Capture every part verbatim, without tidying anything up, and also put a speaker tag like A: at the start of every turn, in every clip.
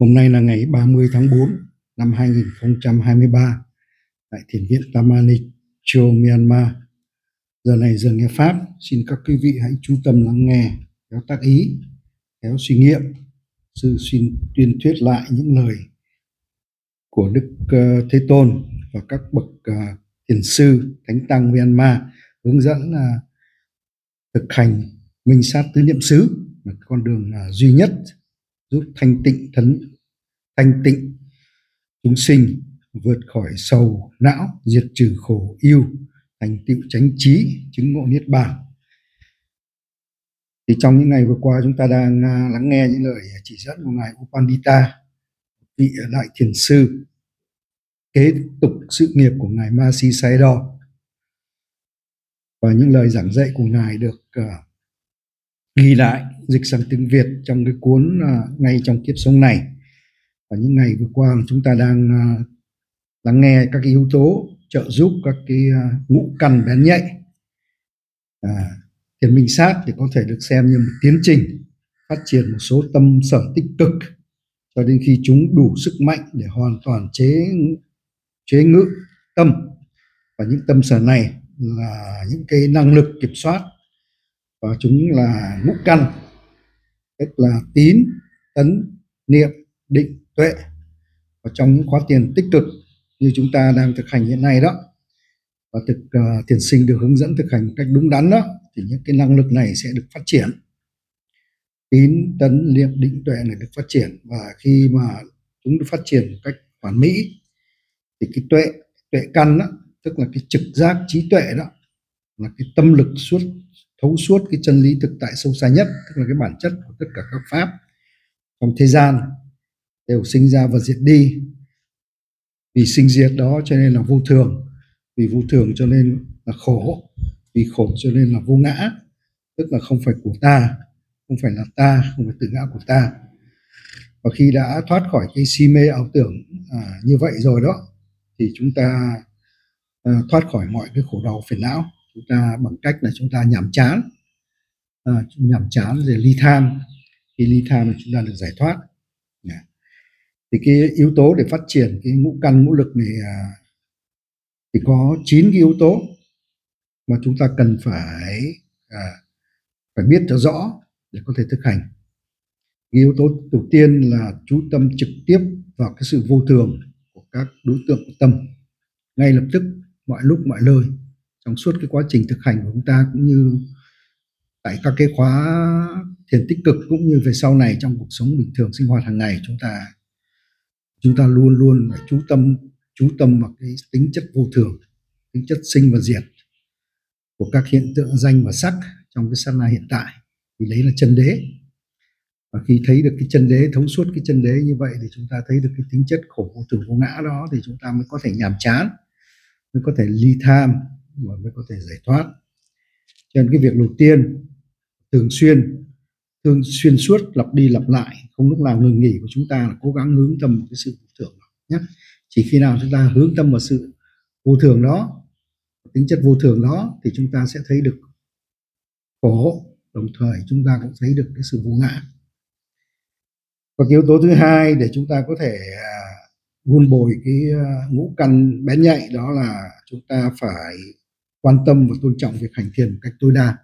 A: Hôm nay là ngày ba mươi tháng tư năm hai nghìn không trăm hai mươi ba tại Thiền viện Tamanicho, Myanmar. Giờ này giờ nghe Pháp, xin các quý vị hãy chú tâm lắng nghe, khéo tác ý, khéo suy nghiệm. Sư xin tuyên thuyết lại những lời của Đức uh, Thế Tôn và các bậc uh, thiền sư, thánh tăng Myanmar hướng dẫn uh, thực hành minh sát tứ niệm xứ là con đường uh, duy nhất giúp thanh tịnh thấn thanh tịnh chúng sinh vượt khỏi sầu não, diệt trừ khổ ưu, thành tựu chánh trí, chứng ngộ niết bàn. Thì trong những ngày vừa qua chúng ta đang uh, lắng nghe những lời chỉ dẫn của ngài U Pandita, vị đại thiền sư kế tục sự nghiệp của ngài Mahasi Sayadaw, và những lời giảng dạy của ngài được uh, ghi lại dịch sang tiếng Việt trong cái cuốn uh, Ngay trong kiếp sống này. Và những ngày vừa qua chúng ta đang uh, lắng nghe các cái yếu tố trợ giúp các cái uh, ngũ căn bén nhạy. À, thiền minh sát thì có thể được xem như một tiến trình phát triển một số tâm sở tích cực cho đến khi chúng đủ sức mạnh để hoàn toàn chế chế ngự tâm, và những tâm sở này là những cái năng lực kiểm soát, và chúng là ngũ căn, tức là tín, tấn, niệm, định, tuệ. Và trong những khóa thiền tích cực như chúng ta đang thực hành hiện nay đó, và thực uh, thiền sinh được hướng dẫn thực hành một cách đúng đắn đó, thì những cái năng lực này sẽ được phát triển. Tín, tấn, niệm, định, tuệ này được phát triển, và khi mà chúng được phát triển một cách hoàn mỹ thì cái tuệ tuệ căn đó, tức là cái trực giác trí tuệ đó, là cái tâm lực suốt thấu suốt cái chân lý thực tại sâu xa nhất, tức là cái bản chất của tất cả các pháp trong thế gian đều sinh ra và diệt đi. Vì sinh diệt đó cho nên là vô thường, vì vô thường cho nên là khổ, vì khổ cho nên là vô ngã, tức là không phải của ta, không phải là ta, không phải tự ngã của ta. Và khi đã thoát khỏi cái si mê ảo tưởng à, như vậy rồi đó, thì chúng ta à, thoát khỏi mọi cái khổ đau phiền não. Chúng ta bằng cách là chúng ta nhàm chán, à, nhàm chán rồi ly tham. Khi ly tham thì chúng ta được giải thoát. Yeah. Thì cái yếu tố để phát triển cái ngũ căn ngũ lực này à, thì có chín cái yếu tố mà chúng ta cần phải à, phải biết cho rõ để có thể thực hành. Cái yếu tố đầu tiên là chú tâm trực tiếp vào cái sự vô thường của các đối tượng của tâm, ngay lập tức, mọi lúc mọi nơi, trong suốt cái quá trình thực hành của chúng ta, cũng như tại các cái khóa thiền tích cực, cũng như về sau này trong cuộc sống bình thường sinh hoạt hàng ngày. Chúng ta chúng ta luôn luôn phải chú tâm chú tâm vào cái tính chất vô thường, tính chất sinh và diệt của các hiện tượng danh và sắc trong cái sát na hiện tại, thì đấy là chân đế. Và khi thấy được cái chân đế, thấu suốt cái chân đế như vậy, thì chúng ta thấy được cái tính chất khổ vô thường vô ngã đó, thì chúng ta mới có thể nhàm chán, mới có thể ly tham, và mới có thể giải thoát. Cho nên cái việc đầu tiên, thường xuyên thường xuyên suốt, lặp đi lặp lại, không lúc nào ngừng nghỉ của chúng ta là cố gắng hướng tâm vào cái sự vô thường đó nhé. Chỉ khi nào chúng ta hướng tâm vào sự vô thường đó, tính chất vô thường đó, thì chúng ta sẽ thấy được khổ, đồng thời chúng ta cũng thấy được cái sự vô ngã. Và cái yếu tố thứ hai để chúng ta có thể uh, vun bồi cái uh, ngũ căn bén nhạy, đó là chúng ta phải quan tâm và tôn trọng việc hành thiền một cách tối đa.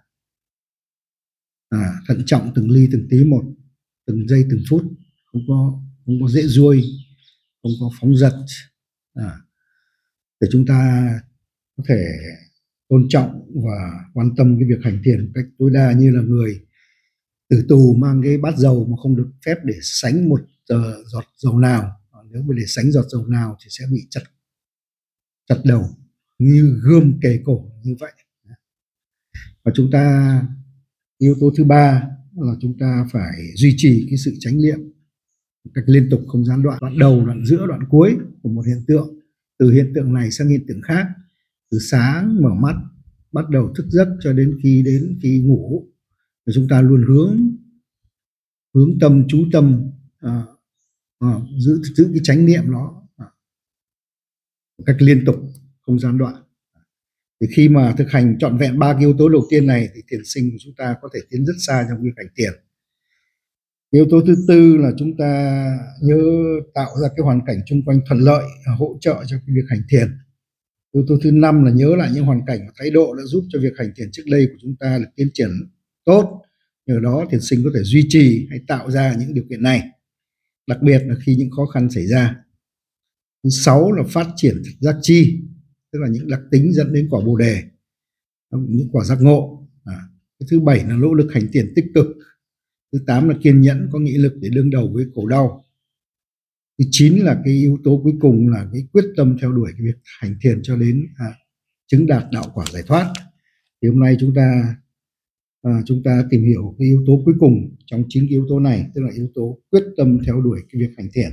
A: À, thận trọng từng ly từng tí một, từng giây từng phút, không có không có dễ ruôi, không có phóng dật, à, để chúng ta có thể tôn trọng và quan tâm cái việc hành thiền một cách tối đa, như là người tử tù mang cái bát dầu mà không được phép để sánh một uh, giọt dầu nào. Nếu mà để sánh giọt dầu nào thì sẽ bị chặt chặt đầu, như gươm kề cổ như vậy. Và chúng ta, yếu tố thứ ba là chúng ta phải duy trì cái sự chánh niệm một cách liên tục, không gián đoạn, đoạn đầu, đoạn giữa, đoạn cuối của một hiện tượng, từ hiện tượng này sang hiện tượng khác, từ sáng mở mắt bắt đầu thức giấc cho đến khi đến khi ngủ. Và chúng ta luôn hướng hướng tâm, chú tâm, à, à, giữ giữ cái chánh niệm đó à, một cách liên tục, không gián đoạn. Thì khi mà thực hành trọn vẹn ba cái yếu tố đầu tiên này, thì thiền sinh của chúng ta có thể tiến rất xa trong việc hành thiền. Yếu tố thứ tư là chúng ta nhớ tạo ra cái hoàn cảnh xung quanh thuận lợi, hỗ trợ cho cái việc hành thiền. Yếu tố thứ năm là nhớ lại những hoàn cảnh và thái độ đã giúp cho việc hành thiền trước đây của chúng ta được tiến triển tốt. Nhờ đó thiền sinh có thể duy trì hay tạo ra những điều kiện này, đặc biệt là khi những khó khăn xảy ra. Thứ sáu là phát triển giác chi, tức là những đặc tính dẫn đến quả bồ đề, những quả giác ngộ. À, thứ bảy là nỗ lực hành thiền tích cực. Thứ tám là kiên nhẫn, có nghị lực để đương đầu với khổ đau. Thứ chín là cái yếu tố cuối cùng là cái quyết tâm theo đuổi cái việc hành thiền cho đến à, chứng đạt đạo quả giải thoát. Thì hôm nay chúng ta à, chúng ta tìm hiểu cái yếu tố cuối cùng trong chín yếu tố này, tức là yếu tố quyết tâm theo đuổi cái việc hành thiền.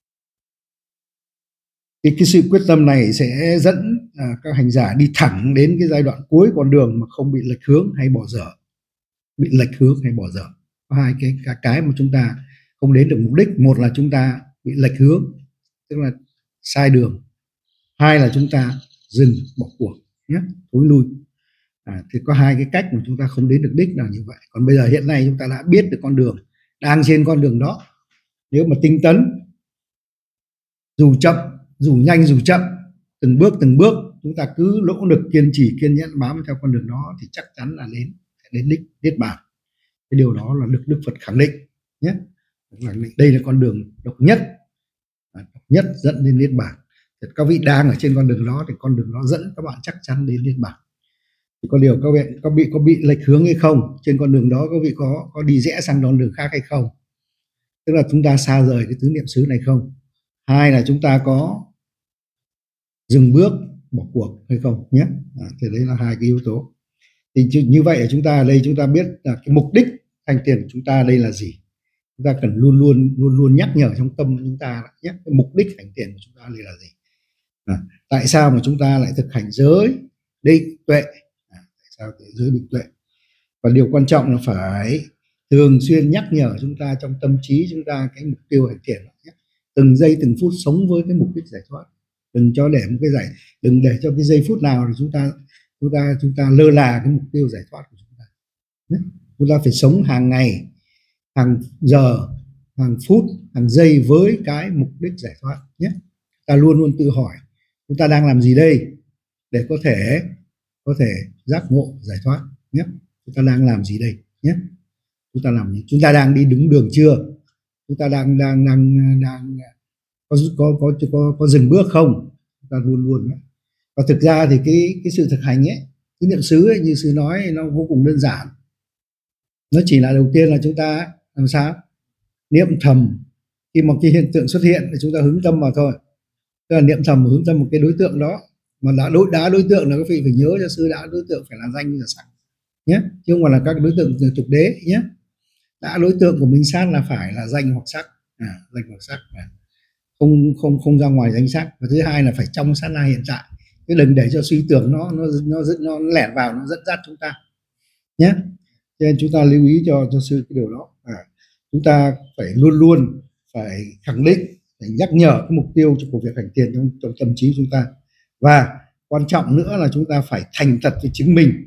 A: Thì cái sự quyết tâm này sẽ dẫn à, các hành giả đi thẳng đến cái giai đoạn cuối con đường mà không bị lệch hướng hay bỏ dở. Bị lệch hướng hay bỏ dở. Có hai cái, cái cái mà chúng ta không đến được mục đích. Một là chúng ta bị lệch hướng, tức là sai đường. Hai là chúng ta dừng, bỏ cuộc nhé, thối lui. À, thì có hai cái cách mà chúng ta không đến được đích là như vậy. Còn bây giờ hiện nay chúng ta đã biết được con đường, đang trên con đường đó. Nếu mà tinh tấn, dù chậm, dù nhanh, dù chậm, từng bước từng bước chúng ta cứ nỗ lực kiên trì, kiên nhẫn bám theo con đường đó thì chắc chắn là đến đến đích, niết bàn. Cái điều đó là được Đức Phật khẳng định nhé. Khẳng định đây là con đường độc nhất, độc nhất dẫn đến niết bàn. Thì các vị đang ở trên con đường đó thì con đường đó dẫn các bạn chắc chắn đến niết bàn. Thì có điều các vị có bị có bị lệch hướng hay không? Trên con đường đó các vị có có đi rẽ sang con đường khác hay không? Tức là chúng ta xa rời cái tứ niệm xứ này không? Hai là chúng ta có dừng bước, bỏ cuộc hay không nhé. À, thì đấy là hai cái yếu tố. Thì như vậy là chúng ta ở đây chúng ta biết là cái mục đích hành thiền của chúng ta đây là gì. Chúng ta cần luôn luôn luôn luôn nhắc nhở trong tâm chúng ta nhé, cái mục đích hành thiền của chúng ta đây là gì. À, tại sao mà chúng ta lại thực hành giới định tuệ? À, tại sao cái giới định tuệ? Và điều quan trọng là phải thường xuyên nhắc nhở chúng ta trong tâm trí chúng ta cái mục tiêu hành thiền nhé. Từng giây từng phút sống với cái mục đích giải thoát. Đừng cho để một cái giải, đừng để cho cái giây phút nào thì chúng ta chúng ta chúng ta lơ là cái mục tiêu giải thoát của chúng ta. Chúng ta phải sống hàng ngày, hàng giờ, hàng phút, hàng giây với cái mục đích giải thoát nhé. Ta luôn luôn tự hỏi chúng ta đang làm gì đây để có thể có thể giác ngộ giải thoát nhé. Chúng ta đang làm gì đây nhé. Chúng ta làm gì? Chúng ta đang đi đúng đường chưa? Chúng ta đang đang đang đang có có có có, có dừng bước không? Chúng ta luôn luôn nhé. Và thực ra thì cái cái sự thực hành ấy, cái niệm xứ ấy, như sư nói nó vô cùng đơn giản. Nó chỉ là đầu tiên là chúng ta làm sao niệm thầm, khi một cái hiện tượng xuất hiện thì chúng ta hướng tâm vào thôi. Tức là niệm thầm hướng tâm một cái đối tượng đó, mà đã đối đã đối tượng là các vị phải nhớ cho sư đã đối tượng phải là danh và sắc nhé, chứ không phải là các đối tượng tục đế nhé. Đã đối tượng của mình sát là phải là danh hoặc sắc, à, danh hoặc sắc, à. không không không ra ngoài danh sắc. Và thứ hai là phải trong sát na hiện tại, chứ đừng để cho suy tưởng nó nó nó nó, nó lẻn vào, nó dẫn dắt chúng ta nhé. Cho nên chúng ta lưu ý cho cho sư cái điều đó. À, chúng ta phải luôn luôn phải khẳng định, phải nhắc nhở cái mục tiêu của việc hành thiền trong, trong tâm trí chúng ta. Và quan trọng nữa là chúng ta phải thành thật với chính mình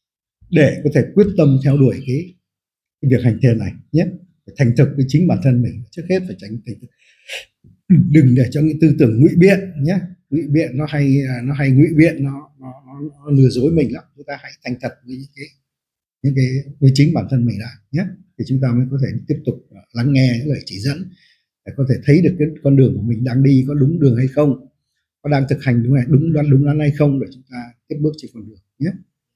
A: để có thể quyết tâm theo đuổi cái, cái việc hành thiền này nhé. Phải thành thực với chính bản thân mình, trước hết phải tránh thành thực. Đừng để cho những tư tưởng ngụy biện nhé. Ngụy biện nó hay nó hay ngụy biện nó, nó, nó, nó lừa dối mình lắm. Chúng ta hãy thành thật với những cái những cái với chính bản thân mình đã nhé, thì chúng ta mới có thể tiếp tục lắng nghe những lời chỉ dẫn để có thể thấy được cái con đường của mình đang đi có đúng đường hay không, có đang thực hành đúng này đúng đoán đúng đắn hay không, để chúng ta tiếp bước trên con đường nhé.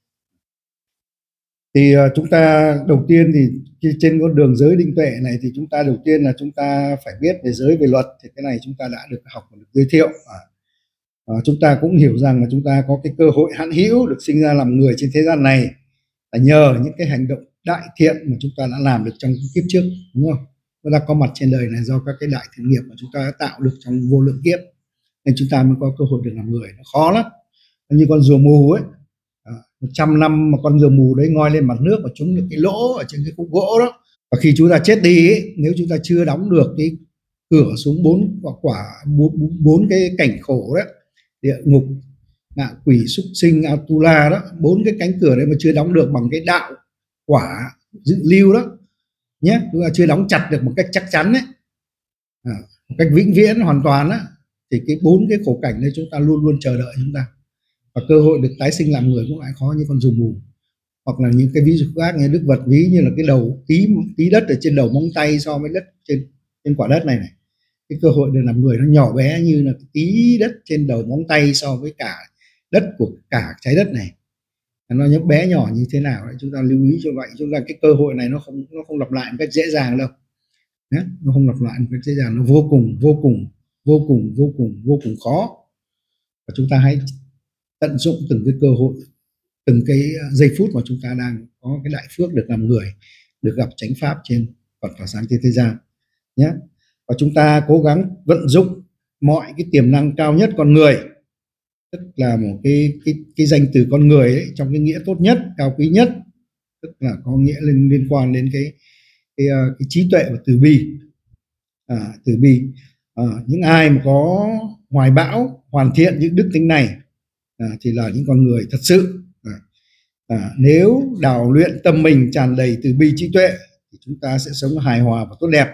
A: Thì uh, chúng ta đầu tiên thì trên con đường giới định tuệ này thì chúng ta đầu tiên là chúng ta phải biết về giới, về luật. Thì cái này chúng ta đã được học và được giới thiệu. À, à, chúng ta cũng hiểu rằng là chúng ta có cái cơ hội hãn hữu được sinh ra làm người trên thế gian này là nhờ những cái hành động đại thiện mà chúng ta đã làm được trong kiếp trước, đúng không? Chúng ta có mặt trên đời này do các cái đại thiện nghiệp mà chúng ta đã tạo được trong vô lượng kiếp, nên chúng ta mới có cơ hội được làm người. Nó khó lắm, như con rùa mù ấy, một trăm năm mà con rùa mù đấy ngoi lên mặt nước và trúng được cái lỗ ở trên cái khúc gỗ đó. Và khi chúng ta chết đi ấy, nếu chúng ta chưa đóng được cái cửa xuống bốn quả quả bốn, bốn cái cảnh khổ đấy, địa ngục, ngạ quỷ, súc sinh, Atula đó, bốn cái cánh cửa đấy mà chưa đóng được bằng cái đạo quả dự lưu đó, nhé, chúng ta chưa đóng chặt được một cách chắc chắn đấy, à, một cách vĩnh viễn hoàn toàn á, thì cái bốn cái khổ cảnh đấy chúng ta luôn luôn chờ đợi chúng ta, và cơ hội được tái sinh làm người cũng lại khó như con rùa mù. Hoặc là những cái ví dụ khác như Đức Phật ví như là cái đầu tí tí đất ở trên đầu móng tay so với đất trên trên quả đất này này, cái cơ hội được làm người nó nhỏ bé như là tí đất trên đầu móng tay so với cả đất của cả trái đất này, nó nhấp bé nhỏ như thế nào đấy, chúng ta lưu ý cho vậy. Chúng ta cái cơ hội này nó không nó không lặp lại một cách dễ dàng đâu, nhé, nó không lặp lại một cách dễ dàng, nó vô cùng vô cùng vô cùng vô cùng vô cùng khó, và chúng ta hãy tận dụng từng cái cơ hội, từng cái giây phút mà chúng ta đang có cái đại phước được làm người, được gặp chánh pháp trên Phật tỏa sáng trên thế gian nhé. Và chúng ta cố gắng vận dụng mọi cái tiềm năng cao nhất con người, tức là một cái cái cái danh từ con người ấy, trong cái nghĩa tốt nhất, cao quý nhất, tức là có nghĩa liên liên quan đến cái cái, cái trí tuệ và từ bi. À, từ bi, à, những ai mà có hoài bão hoàn thiện những đức tính này à, thì là những con người thật sự. À, à, nếu đào luyện tâm mình tràn đầy từ bi trí tuệ thì chúng ta sẽ sống hài hòa và tốt đẹp.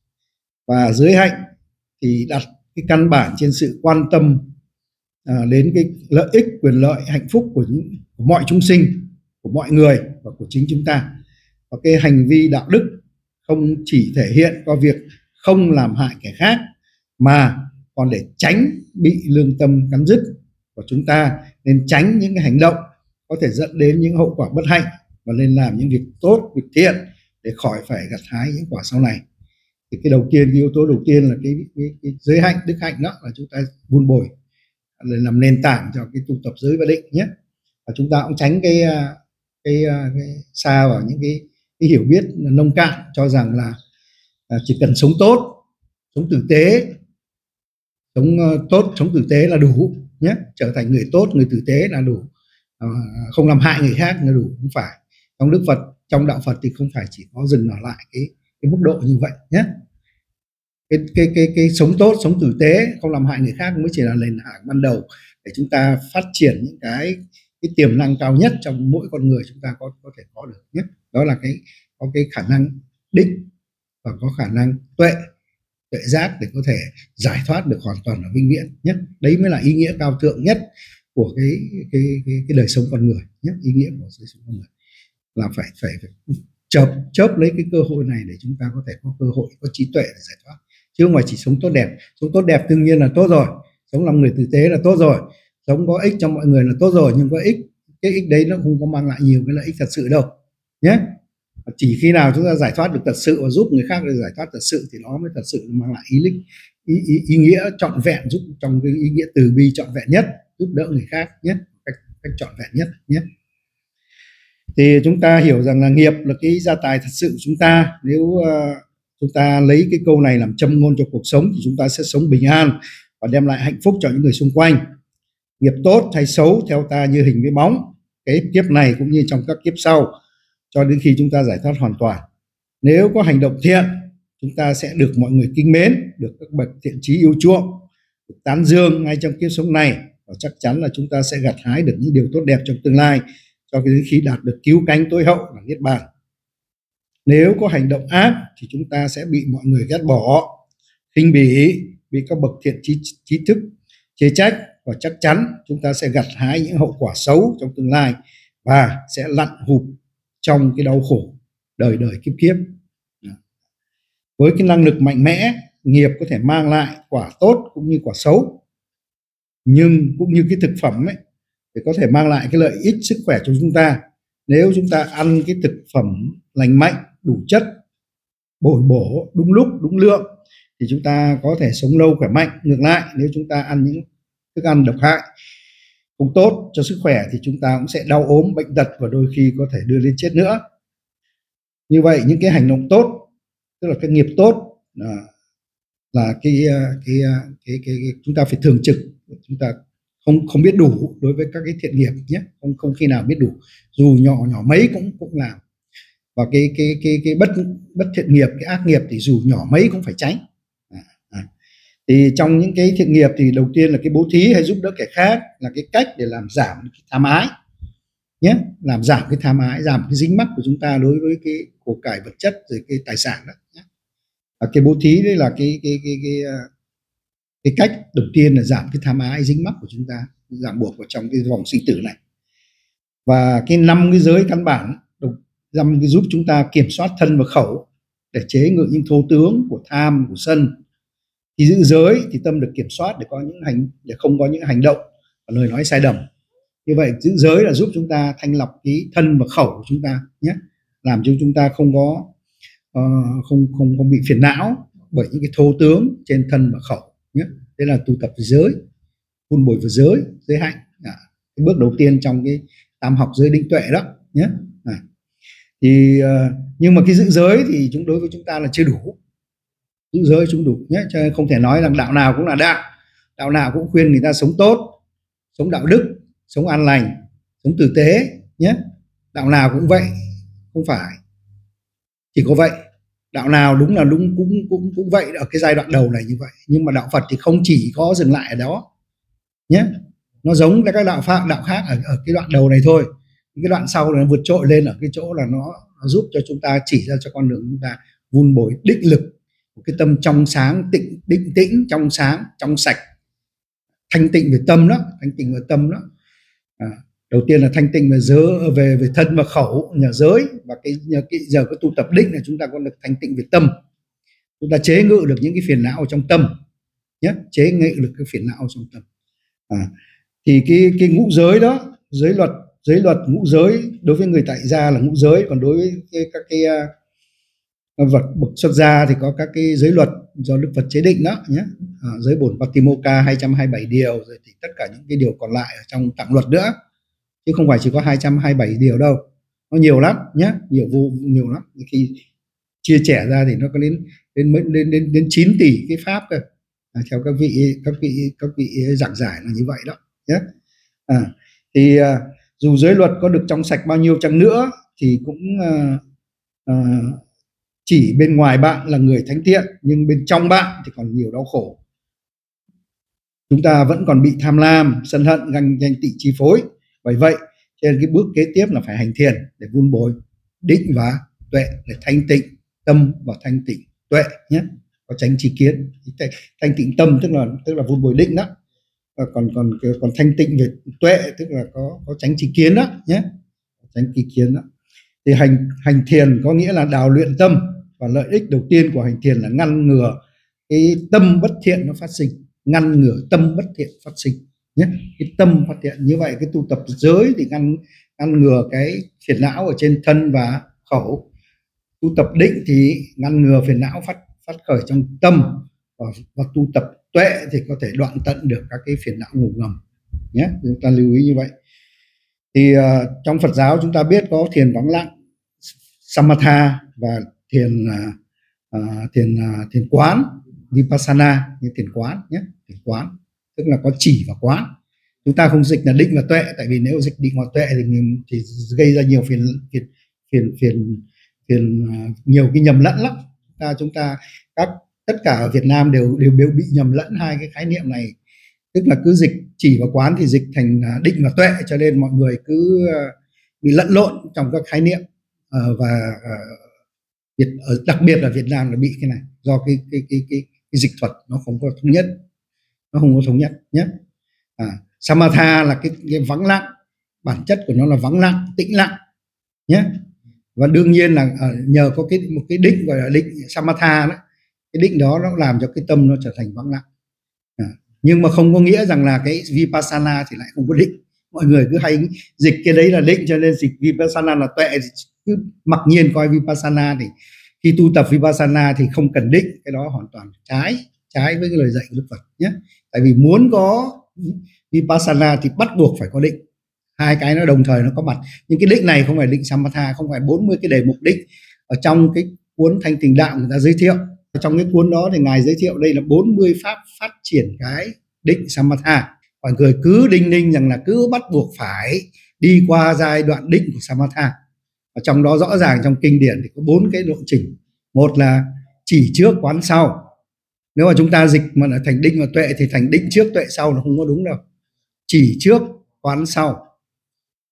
A: Và giới hạnh thì đặt cái căn bản trên sự quan tâm à, đến cái lợi ích, quyền lợi, hạnh phúc của, những, của mọi chúng sinh, của mọi người và của chính chúng ta. Và cái hành vi đạo đức không chỉ thể hiện qua việc không làm hại kẻ khác, mà còn để tránh bị lương tâm cắn rứt của chúng ta, nên tránh những cái hành động có thể dẫn đến những hậu quả bất hạnh, và nên làm những việc tốt, việc thiện để khỏi phải gặt hái những quả sau này. Thì cái đầu tiên, cái yếu tố đầu tiên là cái, cái, cái giới hạnh, đức hạnh đó là chúng ta vun bồi để làm nền tảng cho cái tu tập giới và định nhé. Và chúng ta cũng tránh cái cái, cái, cái xa vào những cái, cái hiểu biết nông cạn cho rằng là chỉ cần sống tốt, sống tử tế, sống tốt, sống tử tế là đủ nhé, trở thành người tốt, người tử tế là đủ, à, không làm hại người khác là đủ. Không phải, trong Đức Phật, trong đạo Phật thì không phải chỉ có dừng ở lại cái cái mức độ như vậy nhé. Cái cái cái cái sống tốt, sống tử tế, không làm hại người khác mới chỉ là nền tảng ban đầu để chúng ta phát triển những cái cái tiềm năng cao nhất trong mỗi con người chúng ta có có thể có được nhé. Đó là cái có cái khả năng định và có khả năng tuệ, tuệ giác để có thể giải thoát được hoàn toàn ở vĩnh viễn nhé. Đấy mới là ý nghĩa cao thượng nhất của cái cái cái, cái đời sống con người nhé. Ý nghĩa của đời sống con người là phải phải, phải chớp chớp lấy cái cơ hội này để chúng ta có thể có cơ hội, có trí tuệ để giải thoát, chứ không phải chỉ sống tốt đẹp. Sống tốt đẹp đương nhiên là tốt rồi, sống làm người tử tế là tốt rồi, sống có ích cho mọi người là tốt rồi, nhưng có ích, cái ích đấy nó không có mang lại nhiều cái lợi ích thật sự đâu nhé. Chỉ khi nào chúng ta giải thoát được thật sự và giúp người khác để giải thoát thật sự thì nó mới thật sự mang lại ý, lý, ý, ý, ý nghĩa trọn vẹn, giúp trong cái ý nghĩa từ bi trọn vẹn nhất, giúp đỡ người khác nhé, cách, cách trọn vẹn nhất nhé. Thì chúng ta hiểu rằng là nghiệp là cái gia tài thật sự của chúng ta. Nếu uh, chúng ta lấy cái câu này làm châm ngôn cho cuộc sống thì chúng ta sẽ sống bình an và đem lại hạnh phúc cho những người xung quanh. Nghiệp tốt hay xấu theo ta như hình với bóng, cái kiếp này cũng như trong các kiếp sau, cho đến khi chúng ta giải thoát hoàn toàn. Nếu có hành động thiện, chúng ta sẽ được mọi người kính mến, được các bậc thiện trí yêu chuộng, được tán dương ngay trong kiếp sống này, và chắc chắn là chúng ta sẽ gặt hái được những điều tốt đẹp trong tương lai, cho đến khi đạt được cứu cánh tối hậu là niết bàn. Nếu có hành động ác thì chúng ta sẽ bị mọi người ghét bỏ, khinh bỉ, bị các bậc thiện trí, trí thức chê trách, và chắc chắn chúng ta sẽ gặt hái những hậu quả xấu trong tương lai và sẽ lặn hụp trong cái đau khổ đời đời kiếp kiếp. Với cái năng lực mạnh mẽ, nghiệp có thể mang lại quả tốt cũng như quả xấu, nhưng cũng như cái thực phẩm ấy thì có thể mang lại cái lợi ích sức khỏe cho chúng ta. Nếu chúng ta ăn cái thực phẩm lành mạnh, đủ chất, bồi bổ đúng lúc, đúng lượng thì chúng ta có thể sống lâu khỏe mạnh. Ngược lại, nếu chúng ta ăn những thức ăn độc hại, không tốt cho sức khỏe thì chúng ta cũng sẽ đau ốm, bệnh tật và đôi khi có thể đưa đến chết nữa. Như vậy những cái hành động tốt, tức là cái nghiệp tốt là, là cái, cái, cái, cái, cái chúng ta phải thường trực, chúng ta không không biết đủ đối với các cái thiện nghiệp nhé, không không khi nào biết đủ, dù nhỏ nhỏ mấy cũng cũng làm. Và cái cái cái cái bất bất thiện nghiệp, cái ác nghiệp thì dù nhỏ mấy cũng phải tránh. À, à. Thì trong những cái thiện nghiệp thì đầu tiên là cái bố thí hay giúp đỡ kẻ khác là cái cách để làm giảm cái tham ái. nhé, làm giảm cái tham ái, giảm cái dính mắc của chúng ta đối với cái của cải vật chất rồi cái tài sản đó nhé. Và cái bố thí đấy là cái cái cái cái cái, cái cách đầu tiên là giảm cái tham ái dính mắc của chúng ta, giảm buộc vào trong cái vòng sinh tử này. Và cái năm cái giới căn bản năm cái giúp chúng ta kiểm soát thân và khẩu để chế ngự những thô tướng của tham, của sân. Thì giữ giới thì tâm được kiểm soát để có những hành để không có những hành động và lời nói sai lầm. Như vậy giữ giới là giúp chúng ta thanh lọc cái thân và khẩu của chúng ta nhé, làm cho chúng ta không có uh, không không không bị phiền não bởi những cái thô tướng trên thân và khẩu nhé. Đây là tu tập giới, vun bồi vào giới, giới hạnh, à, cái bước đầu tiên trong cái tam học giới định tuệ đó nhé. À. Thì uh, nhưng mà cái giữ giới thì chúng đối với chúng ta là chưa đủ, giữ giới chúng đủ nhé, cho nên không thể nói rằng đạo nào cũng là đạo, đạo nào cũng khuyên người ta sống tốt, sống đạo đức, sống an lành, sống tử tế nhé, đạo nào cũng vậy, không phải chỉ có vậy. Đạo nào đúng là đúng cũng cũng cũng vậy ở cái giai đoạn đầu này như vậy, nhưng mà đạo Phật thì không chỉ có dừng lại ở đó nhé, nó giống với các đạo pháp đạo khác ở, ở cái đoạn đầu này thôi. Cái đoạn sau là nó vượt trội lên ở cái chỗ là nó, nó giúp cho chúng ta chỉ ra cho con đường chúng ta vun bồi định lực, một cái tâm trong sáng, tịnh định tĩnh, trong sáng, trong sạch, thanh tịnh về tâm đó, thanh tịnh về tâm đó. À, đầu tiên là thanh tịnh về giới, về về thân và khẩu nhờ giới, và cái nhờ cái giờ cái tu tập định là chúng ta có được thanh tịnh về tâm, chúng ta chế ngự được những cái phiền não trong tâm nhé, chế ngự được cái phiền não trong tâm. À, thì cái cái ngũ giới đó, giới luật, giới luật ngũ giới đối với người tại gia là ngũ giới, còn đối với cái, các cái uh, vật bậc xuất gia thì có các cái giới luật do Đức Phật chế định đó nhé. À, giới bổn Patimokkha hai trăm hai mươi bảy điều, rồi thì tất cả những cái điều còn lại ở trong tạng luật nữa, chứ không phải chỉ có hai trăm hai mươi bảy điều đâu, nó nhiều lắm nhé, nhiều vô nhiều lắm. Khi chia sẻ ra thì nó có đến đến đến đến đến chín tỷ cái pháp cơ. À, theo các vị các vị các vị giảng giải là như vậy đó nhé. À, thì uh, dù giới luật có được trong sạch bao nhiêu chăng nữa thì cũng uh, uh, chỉ bên ngoài bạn là người thánh thiện, nhưng bên trong bạn thì còn nhiều đau khổ. Chúng ta vẫn còn bị tham lam, sân hận, ganh ganh tị chi phối. Bởi vậy, trên cái bước kế tiếp là phải hành thiền để vun bồi định và tuệ, để thanh tịnh tâm và thanh tịnh tuệ nhé. Có chánh tri kiến. Thanh tịnh tâm tức là tức là vun bồi định đó. Còn còn còn thanh tịnh về tuệ tức là có có chánh tri kiến đó nhé. Chánh tri kiến đó. Thì hành hành thiền có nghĩa là đào luyện tâm, và lợi ích đầu tiên của hành thiền là ngăn ngừa cái tâm bất thiện nó phát sinh, ngăn ngừa tâm bất thiện phát sinh nhé. Cái tâm phát thiện như vậy, cái tu tập giới thì ngăn ngăn ngừa cái phiền não ở trên thân và khẩu. Tu tập định thì ngăn ngừa phiền não phát phát khởi trong tâm, và, và tu tập tuệ thì có thể đoạn tận được các cái phiền não ngủ ngầm nhé. Chúng ta lưu ý như vậy. Thì uh, trong Phật giáo chúng ta biết có thiền vắng lặng, samatha, và thiền uh, uh, thiền uh, thiền quán, vipassana, như thiền quán nhé, thiền quán tức là có chỉ và quán. Chúng ta không dịch là định và tuệ, tại vì nếu dịch định và tuệ thì, thì gây ra nhiều phiền phiền phiền phiền, phiền uh, nhiều cái nhầm lẫn lắm. Chúng ta chúng ta các tất cả ở Việt Nam đều đều, đều bị nhầm lẫn hai cái khái niệm này, tức là cứ dịch chỉ và quán thì dịch thành định và tuệ, cho nên mọi người cứ bị lẫn lộn trong các khái niệm. À, và à, Việt, đặc biệt là Việt Nam là bị cái này do cái cái cái cái, cái dịch thuật nó không có thống nhất, nó không có thống nhất nhé. À, samatha là cái, cái vắng lặng, bản chất của nó là vắng lặng, tĩnh lặng nhé. Và đương nhiên là à, nhờ có cái một cái định gọi là định samatha đó, cái định đó nó làm cho cái tâm nó trở thành vắng lặng. À, nhưng mà không có nghĩa rằng là cái vipassana thì lại không có định. Mọi người cứ hay dịch cái đấy là định, cho nên dịch vipassana là tuệ, thì cứ mặc nhiên coi vipassana, thì khi tu tập vipassana thì không cần định. Cái đó hoàn toàn trái trái với cái lời dạy của Đức Phật nhé. Tại vì muốn có vipassana thì bắt buộc phải có định, hai cái nó đồng thời nó có mặt. Nhưng cái định này không phải định samatha, không phải bốn mươi cái đề mục định ở trong cái cuốn Thanh Tịnh Đạo người ta giới thiệu. Trong cái cuốn đó thì ngài giới thiệu đây là bốn mươi pháp phát triển cái định samatha. Mọi người cứ đinh ninh rằng là cứ bắt buộc phải đi qua giai đoạn định của samatha. Ở trong đó rõ ràng trong kinh điển thì có bốn cái lộ trình. Một là chỉ trước quán sau. Nếu mà chúng ta dịch mà là thành định và tuệ thì thành định trước tuệ sau, nó không có đúng đâu. Chỉ trước quán sau.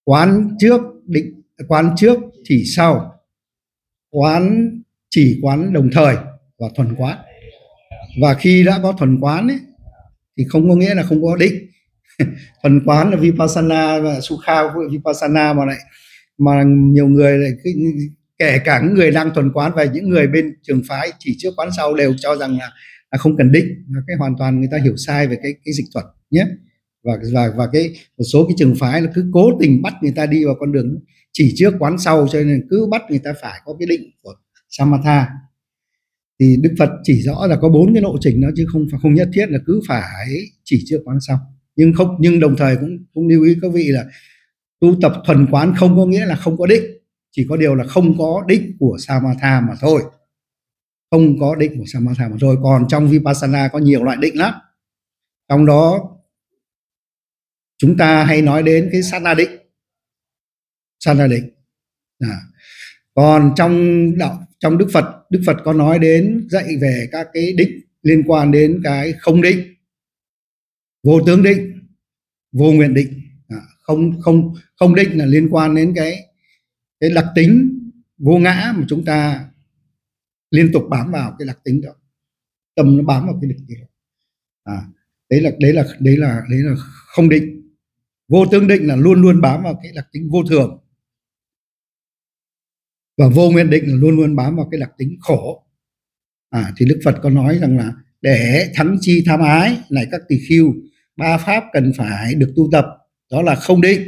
A: quán trước định, quán trước chỉ sau, quán chỉ quán đồng thời và thuần quán. Và khi đã có thuần quán ấy, thì không có nghĩa là không có định. Thuần quán là vipassana và sukha của vipassana, mà lại mà nhiều người lại kể cả những người đang thuần quán và những người bên trường phái chỉ trước quán sau đều cho rằng là, là không cần định. Là cái hoàn toàn người ta hiểu sai về cái cái dịch thuật nhé. Và và và cái một số cái trường phái là cứ cố tình bắt người ta đi vào con đường chỉ trước quán sau, cho nên cứ bắt người ta phải có cái định của samatha. Thì Đức Phật chỉ rõ là có bốn cái lộ trình đó, chứ không không nhất thiết là cứ phải chỉ trước quán sau. Nhưng không nhưng đồng thời cũng cũng lưu ý các vị là tu tập thuần quán không có nghĩa là không có định, chỉ có điều là không có định của samatha mà thôi. Không có định của samatha mà thôi. Còn trong vipassana có nhiều loại định lắm. Trong đó chúng ta hay nói đến cái sát na định. Sát na định. À. Còn trong đạo trong Đức Phật, Đức Phật có nói đến dạy về các cái định liên quan đến cái không định, vô tướng định, vô nguyện định. À, không không không định là liên quan đến cái cái đặc tính vô ngã mà chúng ta liên tục bám vào cái đặc tính đó, tâm nó bám vào cái định đó. À, đấy là đấy là đấy là đấy là không định. Vô tướng định là luôn luôn bám vào cái đặc tính vô thường. Và vô nguyện định là luôn luôn bám vào cái đặc tính khổ. À, thì Đức Phật có nói rằng là để thắng chi tham ái này các tỳ khưu, ba pháp cần phải được tu tập, đó là không định,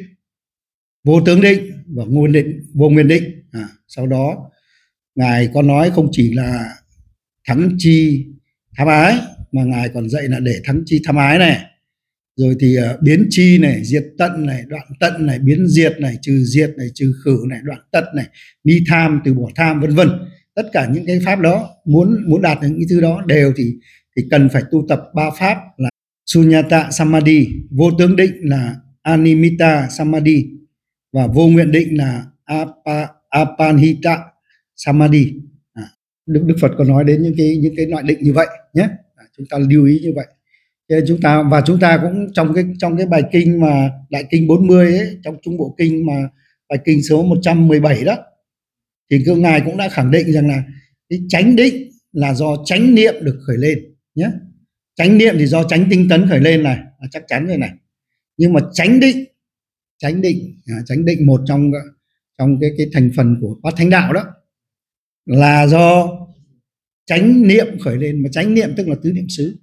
A: vô tướng định và nguyên định, vô nguyên định. À, sau đó Ngài có nói không chỉ là thắng chi tham ái, mà Ngài còn dạy là để thắng chi tham ái này, rồi thì uh, biến chi này, diệt tận này, đoạn tận này, biến diệt này, trừ diệt này, trừ khử này, đoạn tận này, ni tham, từ bỏ tham, vân vân. Tất cả những cái pháp đó, muốn muốn đạt được những thứ đó đều thì thì cần phải tu tập ba pháp là Sunyata Samadhi, vô tướng định là Animita Samadhi, và vô nguyện định là Apa, Apanhita Samadhi. À, Đức Đức Phật có nói đến những cái những cái loại định như vậy nhé. À, chúng ta lưu ý như vậy. Chúng ta và chúng ta cũng trong cái trong cái bài kinh mà Đại kinh bốn mươi ấy, trong Trung Bộ kinh mà bài kinh số một trăm mười bảy đó, thì cơ Ngài cũng đã khẳng định rằng là cái chánh định là do chánh niệm được khởi lên nhé. Chánh niệm thì do chánh tinh tấn khởi lên này, là chắc chắn rồi này. Nhưng mà chánh định, chánh định, à, chánh định một trong trong cái cái thành phần của bát thánh đạo đó, là do chánh niệm khởi lên. Mà chánh niệm tức là tứ niệm xứ.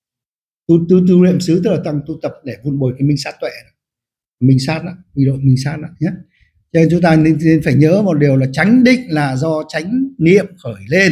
A: Tu tu tu niệm xứ tức là tăng tu tập để vun bồi cái minh sát tuệ, minh sát đó, huy độ minh sát đó nhé. Cho nên chúng ta nên, nên phải nhớ một điều là chánh định là do chánh niệm khởi lên.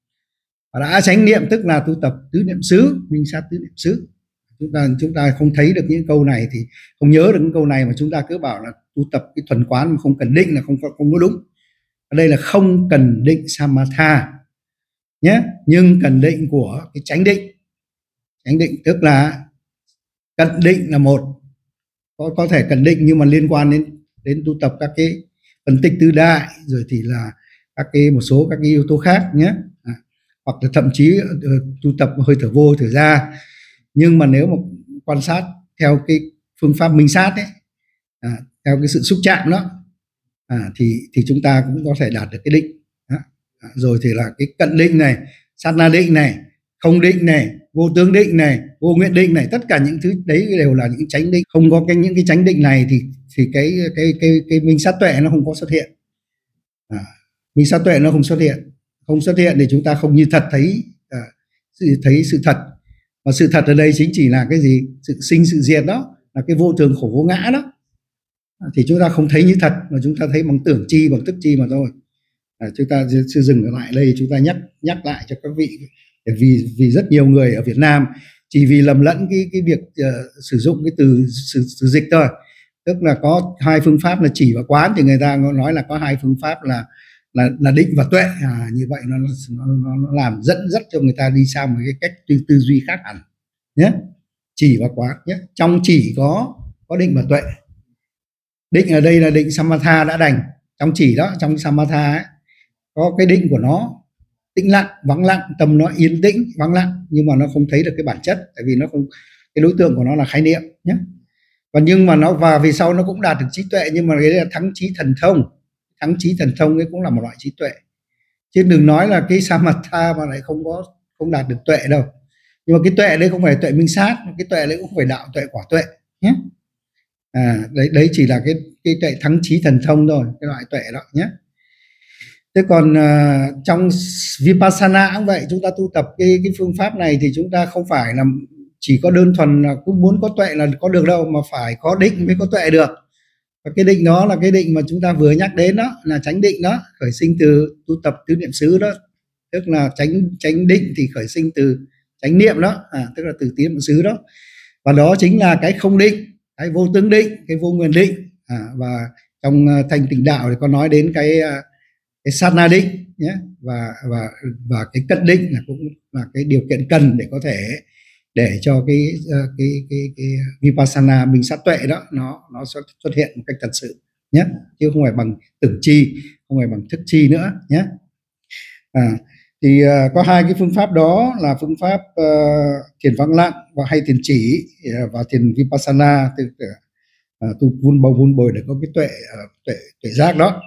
A: Và đã chánh niệm tức là tu tập tứ niệm xứ, minh sát tứ niệm xứ. Chúng ta chúng ta không thấy được những câu này thì không nhớ được những câu này, mà chúng ta cứ bảo là tu tập cái thuần quán mà không cần định là không không có đúng. Ở đây là không cần định samatha nhé, nhưng cần định của cái chánh định. Chánh định tức là cận định là một, có có thể cận định nhưng mà liên quan đến đến tu tập các cái phân tích tứ đại, rồi thì là các cái một số các cái yếu tố khác nhé. À, hoặc là thậm chí uh, tu tập hơi thở vô thở ra. Nhưng mà nếu mà quan sát theo cái phương pháp minh sát ấy, à, theo cái sự xúc chạm đó, à, thì thì chúng ta cũng có thể đạt được cái định. À, rồi thì là cái cận định này, sát na định này, không định này, vô tướng định này, vô nguyện định này, tất cả những thứ đấy đều là những chánh định. Không có cái những cái chánh định này thì thì cái cái cái cái minh sát tuệ nó không có xuất hiện. À, minh sát tuệ nó không xuất hiện, không xuất hiện thì chúng ta không như thật thấy à, thấy sự thật. Và sự thật ở đây chính chỉ là cái gì? Sự sinh sự diệt đó, là cái vô thường khổ vô ngã đó. À, thì chúng ta không thấy như thật, mà chúng ta thấy bằng tưởng chi, bằng tức chi mà thôi. À, chúng ta sư dừng lại đây, chúng ta nhắc nhắc lại cho các vị, vì vì rất nhiều người ở Việt Nam chỉ vì lầm lẫn cái cái việc uh, sử dụng cái từ sử, sử dịch thôi, tức là có hai phương pháp là chỉ và quán, thì người ta nói là có hai phương pháp là là là định và tuệ. À, như vậy nó, nó nó làm dẫn dắt cho người ta đi sang một cái cách tư, tư duy khác hẳn nhé. Chỉ và quán nhé. Trong chỉ có có định và tuệ. Định ở đây là định samatha đã đành. Trong chỉ đó, trong samatha ấy, có cái định của nó tĩnh lặng, vắng lặng, tâm nó yên tĩnh, vắng lặng, nhưng mà nó không thấy được cái bản chất, tại vì nó không, cái đối tượng của nó là khái niệm nhé. Còn nhưng mà nó và vì sau nó cũng đạt được trí tuệ, nhưng mà cái là thắng trí thần thông. Thắng trí thần thông ấy cũng là một loại trí tuệ, chứ đừng nói là cái samatha mà lại không có không đạt được tuệ đâu. Nhưng mà cái tuệ đấy không phải tuệ minh sát, cái tuệ đấy cũng không phải đạo tuệ quả tuệ nhé. À, đấy đấy chỉ là cái cái tuệ thắng trí thần thông thôi, cái loại tuệ đó nhé. Thế còn uh, trong vipassana cũng vậy, chúng ta tu tập cái cái phương pháp này thì chúng ta không phải là chỉ có đơn thuần là cứ muốn có tuệ là có được đâu, mà phải có định mới có tuệ được. Và cái định đó là cái định mà chúng ta vừa nhắc đến, đó là chánh định đó, khởi sinh từ tu tập tứ niệm xứ đó, tức là chánh chánh định thì khởi sinh từ chánh niệm đó, à, tức là từ tứ niệm xứ đó, và đó chính là cái không định, cái vô tướng định, cái vô nguyện định, à, và trong uh, thanh tịnh đạo thì có nói đến cái uh, cái sát na định nhé, và và và cái cận định là cũng là cái điều kiện cần để có thể để cho cái cái cái, cái vipassana minh sát tuệ đó nó nó xuất xuất hiện một cách thật sự nhé, chứ không phải bằng tưởng chi, không phải bằng thức chi nữa nhé. À, thì uh, có hai cái phương pháp đó là phương pháp uh, thiền vắng lặng và hay thiền chỉ, uh, và thiền vipassana, từ uh, tu vun bầu vun bồi để có cái tuệ uh, tuệ tuệ giác đó.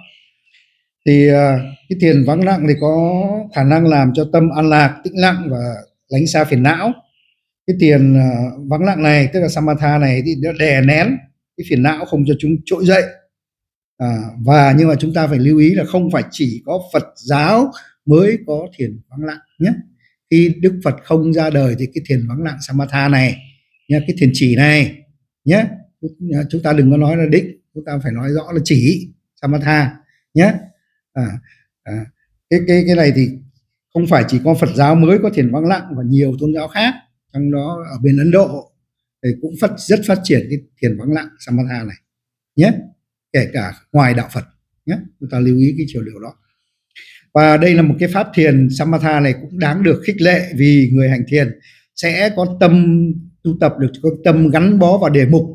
A: Thì uh, cái thiền vắng lặng thì có khả năng làm cho tâm an lạc, tĩnh lặng và lánh xa phiền não. Cái thiền uh, vắng lặng này, tức là samatha này, thì nó đè nén cái phiền não không cho chúng trỗi dậy. À, và nhưng mà chúng ta phải lưu ý là không phải chỉ có Phật giáo mới có thiền vắng lặng nhé. Khi Đức Phật không ra đời thì cái thiền vắng lặng samatha này nhé, cái thiền chỉ này nhé, chúng ta đừng có nói là định, chúng ta phải nói rõ là chỉ samatha nhé. À, à, cái cái cái này thì không phải chỉ có Phật giáo mới có thiền vắng lặng, và nhiều tôn giáo khác, trong đó ở bên Ấn Độ thì cũng phát rất phát triển cái thiền vắng lặng samatha này nhé, kể cả ngoài đạo Phật nhé, chúng ta lưu ý cái chiều điều đó. Và đây là một cái pháp thiền samatha này cũng đáng được khích lệ, vì người hành thiền sẽ có tâm tu tập được, có tâm gắn bó vào đề mục,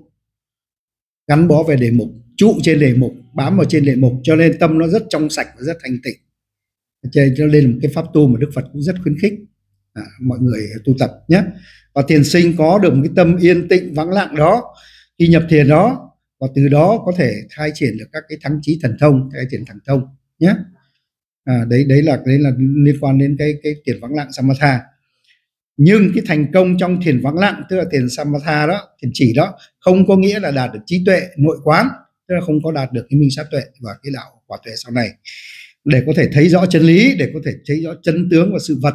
A: gắn bó về đề mục, trụ trên đề mục, bám vào trên đề mục, cho nên tâm nó rất trong sạch và rất thanh tịnh. Cho nên là một cái pháp tu mà Đức Phật cũng rất khuyến khích à, mọi người tu tập nhé. Và thiền sinh có được một cái tâm yên tĩnh vắng lặng đó khi nhập thiền đó, và từ đó có thể khai triển được các cái thắng trí thần thông, khai triển thần thông nhé. À, đấy đấy là đấy là liên quan đến cái cái thiền vắng lặng samatha. Nhưng cái thành công trong thiền vắng lặng, tức là thiền samatha đó, thiền chỉ đó, không có nghĩa là đạt được trí tuệ nội quán, tức là không có đạt được cái minh sát tuệ và cái đạo quả tuệ sau này, để có thể thấy rõ chân lý, để có thể thấy rõ chân tướng và sự vật.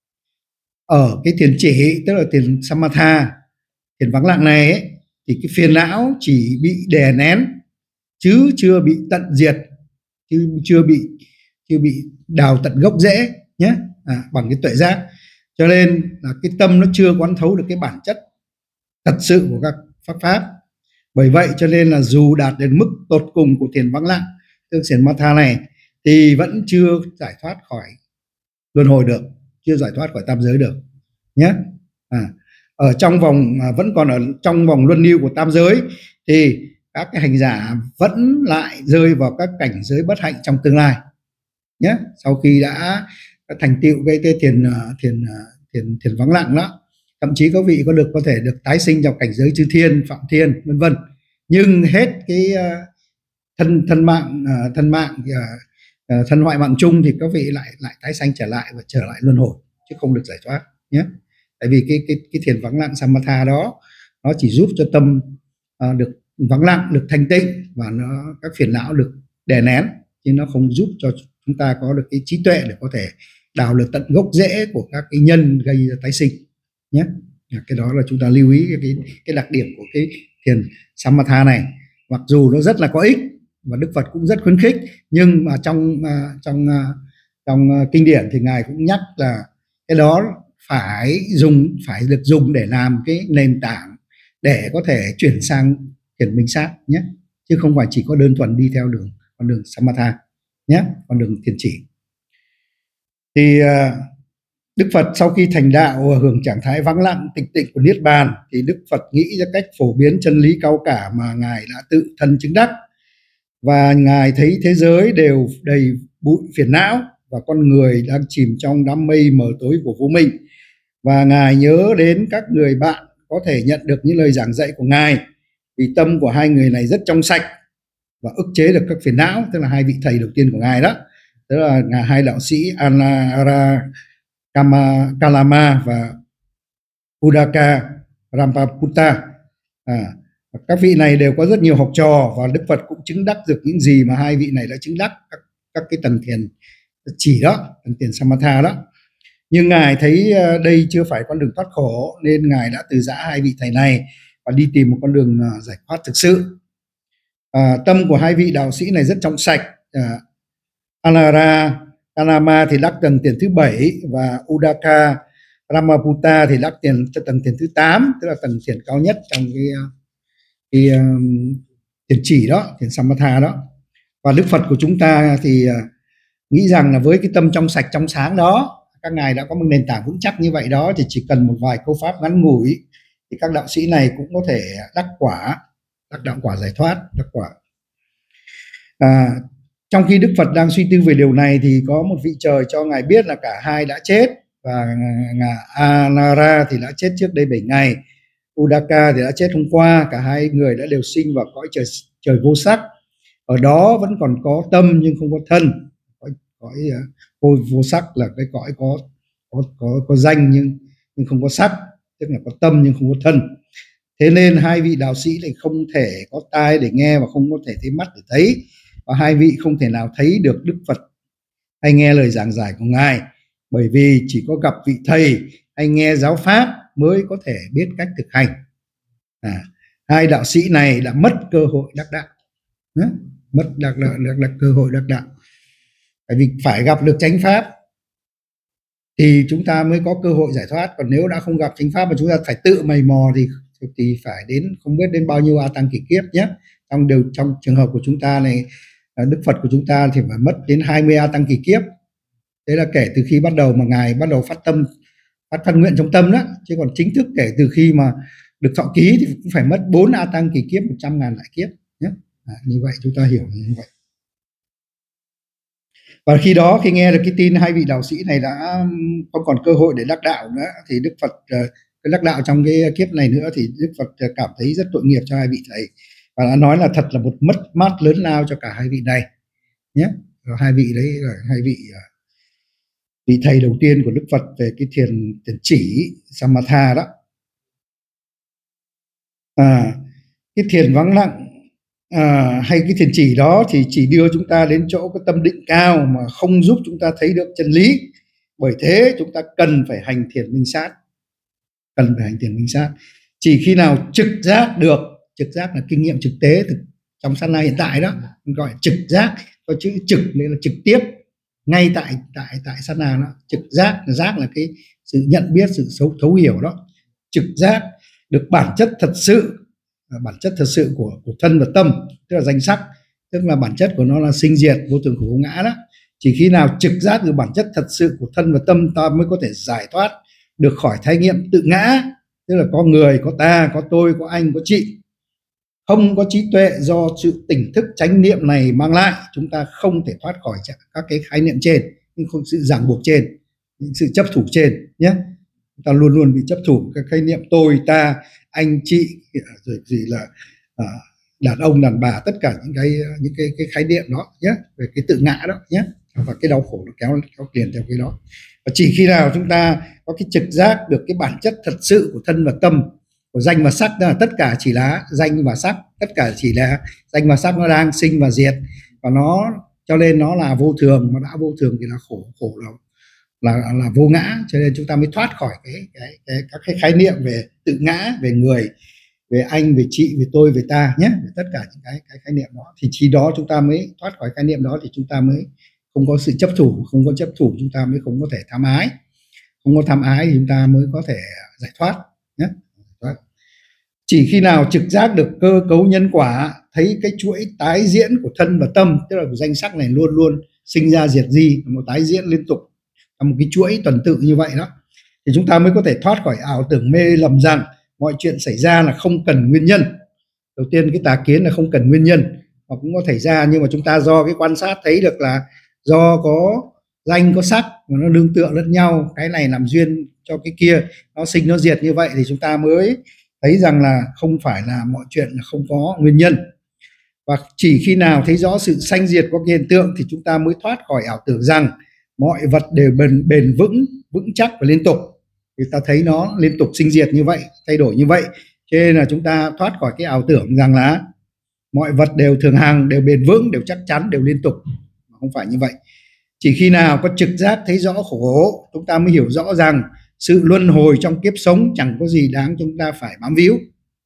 A: Ở cái thiền chỉ, tức là thiền samatha, thiền vắng lặng này ấy, thì cái phiền não chỉ bị đè nén chứ chưa bị tận diệt, chứ chưa bị chưa bị đào tận gốc rễ nhé, à, bằng cái tuệ giác. Cho nên là cái tâm nó chưa quán thấu được cái bản chất thật sự của các pháp pháp. Bởi vậy cho nên là dù đạt đến mức tột cùng của thiền vắng lặng, tức thiền samatha này, thì vẫn chưa giải thoát khỏi luân hồi được, chưa giải thoát khỏi tam giới được nhé. À, ở trong vòng à, vẫn còn ở trong vòng luân lưu của tam giới, thì các cái hành giả vẫn lại rơi vào các cảnh giới bất hạnh trong tương lai nhé. Sau khi đã, đã thành tựu cái, cái thiền thiền thiền thiền vắng lặng đó, thậm chí có vị có được có thể được tái sinh trong cảnh giới chư thiên, phạm thiên, vân vân. Nhưng hết cái thân thân mạng thân mạng thân hoại mạng chung thì các vị lại lại tái sanh trở lại và trở lại luân hồi, chứ không được giải thoát nhé. Tại vì cái cái cái thiền vắng lặng samatha đó nó chỉ giúp cho tâm uh, được vắng lặng, được thanh tịnh, và nó các phiền não được đè nén, chứ nó không giúp cho chúng ta có được cái trí tuệ để có thể đào được tận gốc rễ của các cái nhân gây ra tái sinh nhé. Cái đó là chúng ta lưu ý cái cái đặc điểm của cái thiền samatha này. Mặc dù nó rất là có ích và Đức Phật cũng rất khuyến khích, nhưng mà trong uh, trong uh, trong uh, kinh điển thì ngài cũng nhắc là cái đó phải dùng phải được dùng để làm cái nền tảng để có thể chuyển sang thiền minh sát nhé, chứ không phải chỉ có đơn thuần đi theo đường con đường samatha nhé, con đường thiền chỉ. Thì uh, Đức Phật sau khi thành đạo hưởng trạng thái vắng lặng tịch tịnh của niết bàn, thì Đức Phật nghĩ ra cách phổ biến chân lý cao cả mà ngài đã tự thân chứng đắc. Và ngài thấy thế giới đều đầy bụi phiền não và con người đang chìm trong đám mây mờ tối của vô minh. Và ngài nhớ đến các người bạn có thể nhận được những lời giảng dạy của ngài, vì tâm của hai người này rất trong sạch và ức chế được các phiền não, tức là hai vị thầy đầu tiên của ngài đó, tức là ngài hai đạo sĩ Anara Kama, Kalama và Udaka Rampaputta. À, các vị này đều có rất nhiều học trò và Đức Phật cũng chứng đắc được những gì mà hai vị này đã chứng đắc, các, các cái tầng thiền chỉ đó, tầng thiền Samatha đó. Nhưng ngài thấy đây chưa phải con đường thoát khổ nên ngài đã từ giã hai vị thầy này và đi tìm một con đường giải thoát thực sự. À, tâm của hai vị đạo sĩ này rất trong sạch. à, Anara Kalama thì đắc tầng thiền thứ bảy và Udaka Ramaputta thì đắc tiền tầng thiền thứ tám, tức là tầng thiền cao nhất trong cái, cái um, thiền chỉ đó, thiền Samatha đó. Và Đức Phật của chúng ta thì uh, nghĩ rằng là với cái tâm trong sạch trong sáng đó, các ngài đã có một nền tảng vững chắc như vậy đó, thì chỉ cần một vài câu pháp ngắn ngủi thì các đạo sĩ này cũng có thể đắc quả, đắc đạo quả giải thoát, đắc quả. À, trong khi Đức Phật đang suy tư về điều này thì có một vị trời cho ngài biết là cả hai đã chết, và ngài Anara thì đã chết trước đây bảy ngày, Udaka thì đã chết hôm qua. Cả hai người đã đều sinh vào cõi trời trời vô sắc, ở đó vẫn còn có tâm nhưng không có thân. Cõi, cõi vô, vô sắc là cái cõi có có có có danh nhưng nhưng không có sắc, tức là có tâm nhưng không có thân. Thế nên hai vị đạo sĩ lại không thể có tai để nghe và không có thể thấy mắt để thấy, và hai vị không thể nào thấy được Đức Phật hay nghe lời giảng giải của ngài, bởi vì chỉ có gặp vị thầy hay nghe giáo pháp mới có thể biết cách thực hành. À, hai đạo sĩ này đã mất cơ hội đắc đạo, Đó, mất đắc, đắc, đắc, đắc cơ hội đắc đạo. Bởi vì phải gặp được chánh pháp thì chúng ta mới có cơ hội giải thoát, còn nếu đã không gặp chánh pháp mà chúng ta phải tự mày mò thì thì phải đến không biết đến bao nhiêu a tăng kỷ kiếp nhé. Trong đều trong trường hợp của chúng ta này, Đức Phật của chúng ta thì phải mất đến hai mươi a tăng kỷ kiếp. Đấy là kể từ khi bắt đầu mà ngài bắt đầu phát tâm, phát phát nguyện trong tâm đó, chứ còn chính thức kể từ khi mà được thọ ký thì cũng phải mất bốn a tăng kỷ kiếp, một trăm ngàn đại kiếp nhé. À, như vậy chúng ta hiểu như vậy. Và khi đó, khi nghe được cái tin hai vị đạo sĩ này đã không còn cơ hội để đắc đạo nữa, thì Đức Phật cái đắc đạo trong cái kiếp này nữa, thì Đức Phật cảm thấy rất tội nghiệp cho hai vị thầy và đã nói là thật là một mất mát lớn lao cho cả hai vị này nhé. Và hai vị đấy là hai vị vị thầy đầu tiên của Đức Phật về cái thiền thiền chỉ Samatha đó. À, cái thiền vắng lặng à, hay cái thiền chỉ đó thì chỉ đưa chúng ta đến chỗ cái tâm định cao mà không giúp chúng ta thấy được chân lý. Bởi thế chúng ta cần phải hành thiền minh sát, cần phải hành thiền minh sát. Chỉ khi nào trực giác được, trực giác là kinh nghiệm thực tế thực, trong sát na hiện tại đó, gọi trực giác, có chữ trực nên là trực tiếp, ngay tại tại tại sát na đó. Trực giác, giác là cái sự nhận biết, sự thấu, thấu hiểu đó. Trực giác được bản chất thật sự, bản chất thật sự của của thân và tâm, tức là danh sắc, tức là bản chất của nó là sinh diệt, vô thường khổ vô ngã đó. Chỉ khi nào trực giác được bản chất thật sự của thân và tâm, ta mới có thể giải thoát được khỏi thái nghiệm tự ngã, tức là có người, có ta, có tôi, có anh, có chị. Không có trí tuệ do sự tỉnh thức chánh niệm này mang lại, chúng ta không thể thoát khỏi các cái khái niệm trên, nhưng không sự ràng buộc trên, những sự chấp thủ trên nhé. Chúng ta luôn luôn bị chấp thủ các khái niệm tôi, ta, anh, chị, rồi gì là à, đàn ông, đàn bà, tất cả những cái những cái, cái khái niệm đó nhé, về cái tự ngã đó nhé, và cái đau khổ nó kéo kéo liền theo cái đó. Và chỉ khi nào chúng ta có cái trực giác được cái bản chất thật sự của thân và tâm, của danh và sắc, đó là tất cả chỉ là danh và sắc, tất cả chỉ là danh và sắc, nó đang sinh và diệt, và nó cho nên nó là vô thường, mà đã vô thường thì là khổ, khổ là là là vô ngã, cho nên chúng ta mới thoát khỏi cái, cái, cái các cái khái niệm về tự ngã, về người, về anh, về chị, về tôi, về ta nhé, về tất cả những cái cái khái niệm đó. Thì chỉ đó chúng ta mới thoát khỏi khái niệm đó, thì chúng ta mới không có sự chấp thủ, không có chấp thủ chúng ta mới không có thể tham ái, không có tham ái thì chúng ta mới có thể giải thoát nhé. Chỉ khi nào trực giác được cơ cấu nhân quả, thấy cái chuỗi tái diễn của thân và tâm, tức là danh sắc này luôn luôn sinh ra diệt di, một tái diễn liên tục, một cái chuỗi tuần tự như vậy đó, thì chúng ta mới có thể thoát khỏi ảo tưởng mê lầm rằng mọi chuyện xảy ra là không cần nguyên nhân. Đầu tiên cái tà kiến là không cần nguyên nhân, mà cũng có thể ra, nhưng mà chúng ta do cái quan sát thấy được là do có danh có sắc mà nó nương tựa lẫn nhau, cái này làm duyên cho cái kia, nó sinh nó diệt như vậy, thì chúng ta mới thấy rằng là không phải là mọi chuyện là không có nguyên nhân. Và chỉ khi nào thấy rõ sự sanh diệt của hiện tượng thì chúng ta mới thoát khỏi ảo tưởng rằng mọi vật đều bền, bền vững, vững chắc và liên tục. Thì ta thấy nó liên tục sinh diệt như vậy, thay đổi như vậy, cho nên là chúng ta thoát khỏi cái ảo tưởng rằng là mọi vật đều thường hằng, đều bền vững, đều chắc chắn, đều liên tục. Không phải như vậy. Chỉ khi nào có trực giác thấy rõ khổ, chúng ta mới hiểu rõ rằng sự luân hồi trong kiếp sống chẳng có gì đáng chúng ta phải bám víu.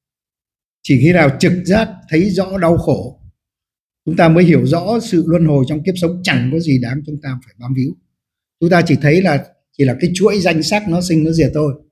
A: Chỉ khi nào trực giác thấy rõ đau khổ, chúng ta mới hiểu rõ sự luân hồi trong kiếp sống chẳng có gì đáng chúng ta phải bám víu. Chúng ta chỉ thấy là chỉ là cái chuỗi danh sắc nó sinh nó diệt thôi,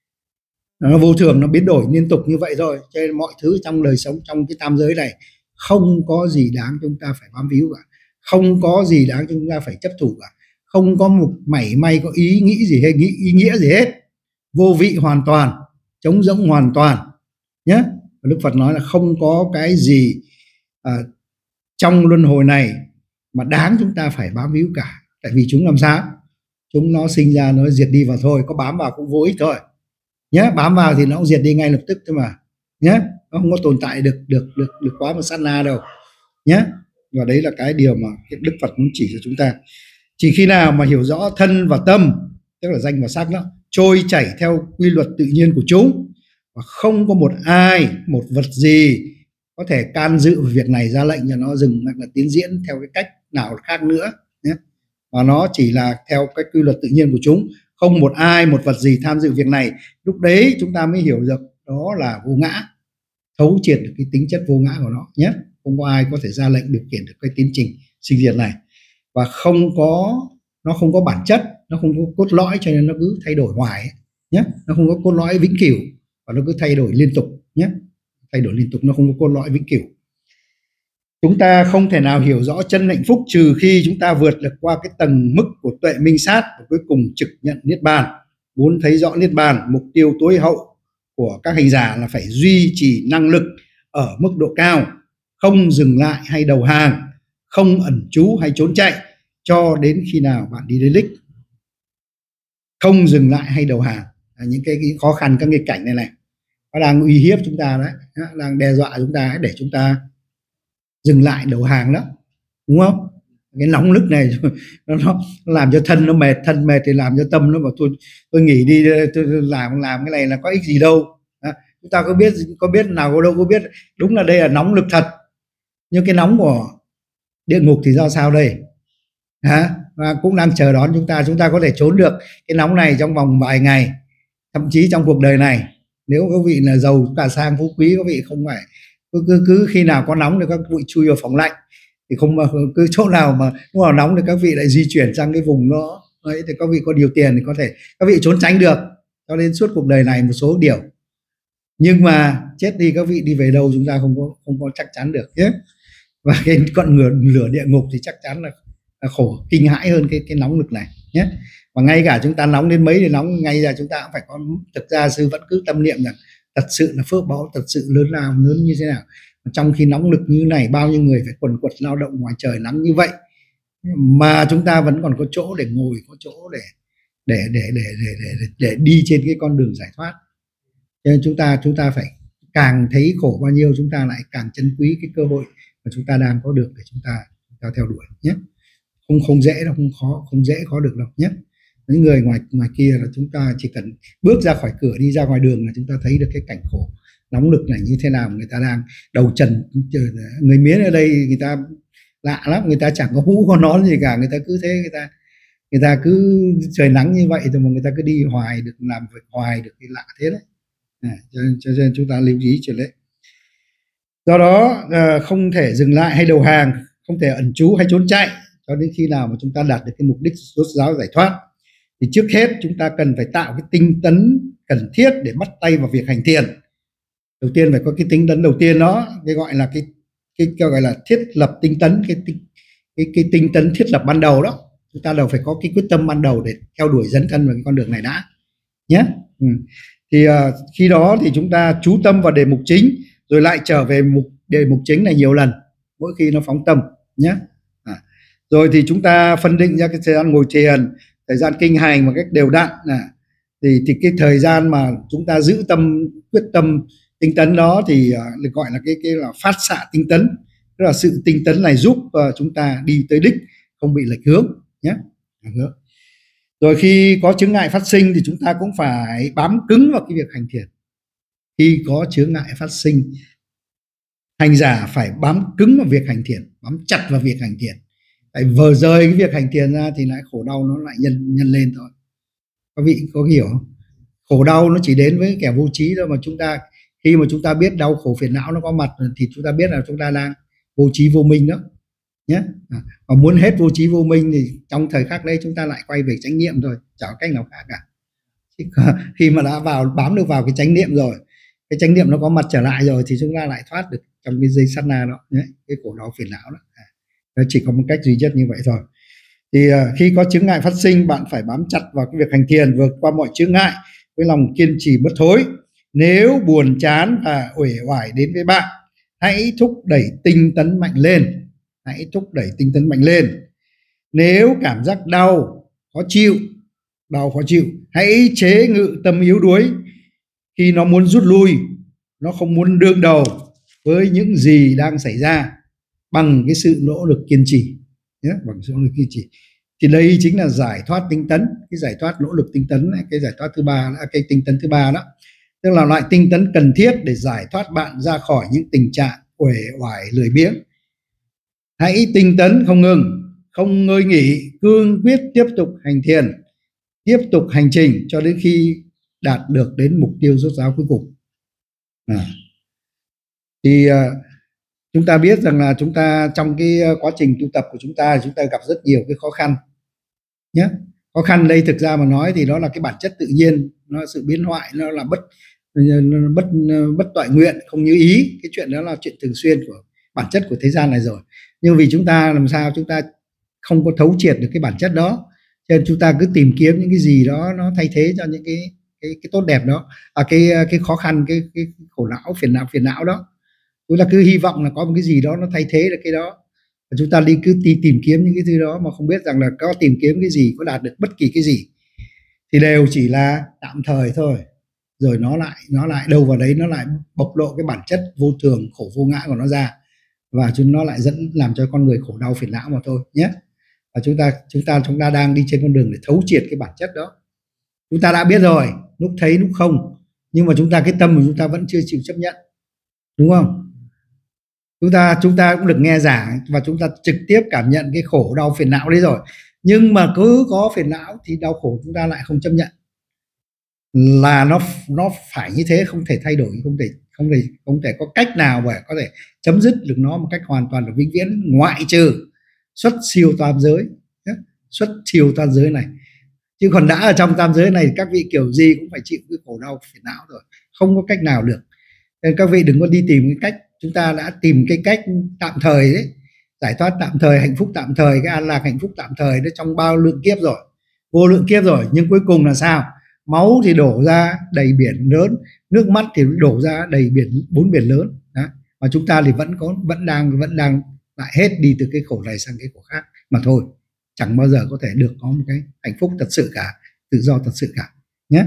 A: nó vô thường, nó biến đổi liên tục như vậy thôi. Cho nên mọi thứ trong đời sống, trong cái tam giới này không có gì đáng chúng ta phải bám víu cả, không có gì đáng chúng ta phải chấp thủ cả, không có một mảy may có ý nghĩ gì hay nghĩ ý nghĩa gì hết, vô vị hoàn toàn, trống rỗng hoàn toàn nhé. Đức Phật nói là không có cái gì à, trong luân hồi này mà đáng chúng ta phải bám víu cả. Tại vì chúng làm sao? Chúng nó sinh ra nó diệt đi vào thôi, có bám vào cũng vô ích thôi nhé. Bám vào thì nó cũng diệt đi ngay lập tức thôi mà nhé, nó không có tồn tại được được được được quá một sát na đâu nhé. Và đấy là cái điều mà Đức Phật muốn chỉ cho chúng ta. Chỉ khi nào mà hiểu rõ thân và tâm, tức là danh và sắc, nó trôi chảy theo quy luật tự nhiên của chúng, và không có một ai, một vật gì có thể can dự vào việc này, ra lệnh cho nó dừng hoặc là tiến diễn theo cái cách nào khác nữa nhé. Và nó chỉ là theo cái quy luật tự nhiên của chúng, không một ai, một vật gì tham dự việc này. Lúc đấy chúng ta mới hiểu được đó là vô ngã, thấu triệt được cái tính chất vô ngã của nó nhé. Không có ai có thể ra lệnh điều khiển được cái tiến trình sinh diệt này, và không có, nó không có bản chất, nó không có cốt lõi, cho nên nó cứ thay đổi hoài nhé. Nó không có cốt lõi vĩnh cửu và nó cứ thay đổi liên tục nhé, thay đổi liên tục, nó không có cốt lõi vĩnh cửu. Chúng ta không thể nào hiểu rõ chân hạnh phúc trừ khi chúng ta vượt được qua cái tầng mức của tuệ minh sát, và cuối cùng trực nhận niết bàn. Muốn thấy rõ niết bàn, mục tiêu tối hậu của các hành giả là phải duy trì năng lực ở mức độ cao, không dừng lại hay đầu hàng, không ẩn trú hay trốn chạy, cho đến khi nào bạn đi đến đích. Không dừng lại hay đầu hàng là những cái, cái khó khăn, các nghịch cảnh này này, nó đang uy hiếp chúng ta đấy, đang đe dọa chúng ta để chúng ta dừng lại, đầu hàng đó, đúng không? Cái nóng nức này nó, nó làm cho thân nó mệt, thân mệt thì làm cho tâm nó bảo thôi tôi nghỉ đi, tôi làm làm cái này là có ích gì đâu. À, chúng ta có biết có biết nào có đâu có biết, đúng là đây là nóng lực thật. Nhưng cái nóng của địa ngục thì ra sao đây? Hả? Và cũng đang chờ đón chúng ta, chúng ta có thể trốn được cái nóng này trong vòng vài ngày, thậm chí trong cuộc đời này. Nếu các vị là giàu cả sang phú quý, các vị không phải cứ, cứ, cứ khi nào có nóng thì các vị chui vào phòng lạnh, thì không cứ chỗ nào mà lúc nào nóng thì các vị lại di chuyển sang cái vùng đó đấy, thì các vị có điều tiền thì có thể các vị trốn tránh được cho đến suốt cuộc đời này một số điều. Nhưng mà chết đi các vị đi về đâu chúng ta không có không có chắc chắn được nhé. Và cái con lửa, lửa địa ngục thì chắc chắn là, là khổ kinh hãi hơn cái cái nóng lực này nhé. Và ngay cả chúng ta nóng đến mấy thì nóng, ngay ra chúng ta cũng phải có, thực ra sư vẫn cứ tâm niệm rằng thật sự là phước báu thật sự lớn lao, lớn như thế nào. Trong khi nóng lực như này, bao nhiêu người phải quần quật lao động ngoài trời nắng như vậy mà chúng ta vẫn còn có chỗ để ngồi, có chỗ để để để để để để, để, để đi trên cái con đường giải thoát. Cho nên chúng ta chúng ta phải càng thấy khổ bao nhiêu, chúng ta lại càng trân quý cái cơ hội mà chúng ta đang có được để chúng ta chúng ta theo đuổi nhé. Không không dễ đâu, không khó, không dễ khó được đâu nhé. Những người ngoài ngoài kia là chúng ta chỉ cần bước ra khỏi cửa, đi ra ngoài đường là chúng ta thấy được cái cảnh khổ nóng lực này như thế nào. Người ta đang đầu trần, người Miến ở đây người ta lạ lắm, người ta chẳng có mũ có nón gì cả, người ta cứ thế, người ta người ta cứ trời nắng như vậy thôi mà người ta cứ đi hoài được, làm việc hoài được, cái lạ thế đấy. À, cho, cho nên chúng ta lưu ý chuyện đấy. Do đó không thể dừng lại hay đầu hàng, không thể ẩn trú hay trốn chạy cho đến khi nào mà chúng ta đạt được cái mục đích rốt ráo giải thoát. Thì trước hết chúng ta cần phải tạo cái tinh tấn cần thiết để bắt tay vào việc hành thiền. Đầu tiên phải có cái tinh tấn đầu tiên đó, cái gọi là cái cái, cái gọi là thiết lập tinh tấn, cái cái cái, cái tinh tấn thiết lập ban đầu đó. Chúng ta đều phải có cái quyết tâm ban đầu để theo đuổi dấn thân vào cái con đường này đã nhé. Ừ. Thì uh, khi đó thì chúng ta chú tâm vào đề mục chính, rồi lại trở về mục đề mục chính này nhiều lần mỗi khi nó phóng tâm nhé. À. Rồi thì chúng ta phân định ra cái thời gian ngồi thiền, thời gian kinh hành một cách đều đặn. À. thì thì cái thời gian mà chúng ta giữ tâm quyết tâm tinh tấn đó thì uh, được gọi là cái cái là phát xạ tinh tấn, tức là sự tinh tấn này giúp uh, chúng ta đi tới đích, không bị lệch hướng nhé. Rồi khi có chướng ngại phát sinh thì chúng ta cũng phải bám cứng vào cái việc hành thiền. Khi có chướng ngại phát sinh, hành giả phải bám cứng vào việc hành thiền, bám chặt vào việc hành thiền. Tại vờ rời cái việc hành thiền ra thì lại khổ đau nó lại nhân nhân lên thôi. Các vị có hiểu không? Khổ đau nó chỉ đến với kẻ vô trí thôi, mà chúng ta khi mà chúng ta biết đau khổ phiền não nó có mặt thì chúng ta biết là chúng ta đang vô trí vô minh đó nhé. À, và muốn hết vô trí vô minh thì trong thời khắc đấy chúng ta lại quay về chánh niệm thôi, chả có cách nào khác cả. Khi mà đã vào bám được vào cái chánh niệm rồi, cái chánh niệm nó có mặt trở lại rồi thì chúng ta lại thoát được trong cái giây sát na đó nhé, cái khổ đau phiền não đó. À, nó chỉ có một cách duy nhất như vậy thôi. Thì uh, khi có chướng ngại phát sinh, bạn phải bám chặt vào cái việc hành thiền, vượt qua mọi chướng ngại với lòng kiên trì bất thối. Nếu buồn chán và uể oải đến với bạn, hãy thúc đẩy tinh tấn mạnh lên, hãy thúc đẩy tinh tấn mạnh lên. Nếu cảm giác đau, khó chịu, đau khó chịu, hãy chế ngự tâm yếu đuối. Khi nó muốn rút lui, nó không muốn đương đầu với những gì đang xảy ra, bằng cái sự nỗ lực kiên trì nhé, bằng sự nỗ lực kiên trì. Thì đây chính là giải thoát tinh tấn, cái giải thoát nỗ lực tinh tấn này, cái giải thoát thứ ba, cái tinh tấn thứ ba đó, tức là loại tinh tấn cần thiết để giải thoát bạn ra khỏi những tình trạng uể oải lười biếng. Hãy tinh tấn không ngừng, không ngơi nghỉ, cương quyết tiếp tục hành thiền, tiếp tục hành trình cho đến khi đạt được đến mục tiêu rốt ráo cuối cùng. À. Thì uh, chúng ta biết rằng là chúng ta trong cái quá trình tu tập của chúng ta, chúng ta gặp rất nhiều cái khó khăn nhé. Khó khăn đây thực ra mà nói thì đó là cái bản chất tự nhiên, nó là sự biến hoại, nó là bất bất bất toại nguyện, không như ý. Cái chuyện đó là chuyện thường xuyên của bản chất của thế gian này rồi. Nhưng vì chúng ta làm sao chúng ta không có thấu triệt được cái bản chất đó, cho nên chúng ta cứ tìm kiếm những cái gì đó nó thay thế cho những cái cái, cái tốt đẹp đó, à, cái cái khó khăn, cái, cái khổ não, phiền não phiền não đó. Chúng ta cứ hy vọng là có một cái gì đó nó thay thế được cái đó. Và chúng ta đi cứ đi tìm kiếm những cái thứ đó mà không biết rằng là có tìm kiếm cái gì, có đạt được bất kỳ cái gì thì đều chỉ là tạm thời thôi. Rồi nó lại nó lại đâu vào đấy nó lại bộc lộ cái bản chất vô thường, khổ vô ngã của nó ra, và chúng nó lại dẫn làm cho con người khổ đau phiền não mà thôi nhé. Và chúng ta chúng ta chúng ta đang đi trên con đường để thấu triệt cái bản chất đó. Chúng ta đã biết rồi, lúc thấy lúc không, nhưng mà chúng ta cái tâm của chúng ta vẫn chưa chịu chấp nhận, đúng không? Chúng ta chúng ta cũng được nghe giảng và chúng ta trực tiếp cảm nhận cái khổ đau phiền não đấy rồi, nhưng mà cứ có phiền não thì đau khổ chúng ta lại không chấp nhận, là nó nó phải như thế, không thể thay đổi, không thể không thể không thể có cách nào để có thể chấm dứt được nó một cách hoàn toàn được vĩnh viễn, ngoại trừ xuất siêu tam giới, xuất siêu tam giới này. Chứ còn đã ở trong tam giới này các vị kiểu gì cũng phải chịu cái khổ đau phiền não rồi, không có cách nào được. Nên các vị đừng có đi tìm cái cách, chúng ta đã tìm cái cách tạm thời đấy, giải thoát tạm thời, hạnh phúc tạm thời, cái an lạc hạnh phúc tạm thời đó trong bao lượng kiếp rồi, vô lượng kiếp rồi, nhưng cuối cùng là sao? Máu thì đổ ra đầy biển lớn, nước mắt thì đổ ra đầy biển, bốn biển lớn đó. Mà chúng ta thì vẫn có vẫn đang vẫn đang lại hết đi từ cái khổ này sang cái khổ khác mà thôi, chẳng bao giờ có thể được có một cái hạnh phúc thật sự cả, tự do thật sự cả nhé.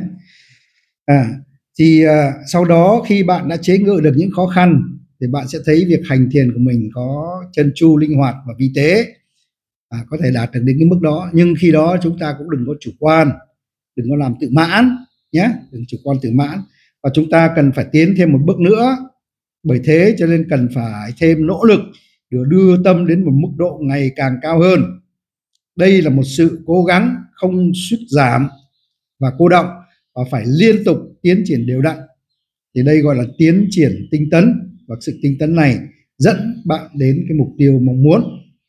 A: À, thì uh, sau đó khi bạn đã chế ngự được những khó khăn thì bạn sẽ thấy việc hành thiền của mình có chân chu, linh hoạt và vi tế, à, có thể đạt được đến cái mức đó. Nhưng khi đó chúng ta cũng đừng có chủ quan, đừng có làm tự mãn nhé, đừng chủ quan tự mãn, và chúng ta cần phải tiến thêm một bước nữa. Bởi thế cho nên cần phải thêm nỗ lực để đưa tâm đến một mức độ ngày càng cao hơn. Đây là một sự cố gắng không sút giảm và cô động, và phải liên tục tiến triển đều đặn. Thì đây gọi là tiến triển tinh tấn, và sự tinh tấn này dẫn bạn đến cái mục tiêu mong muốn.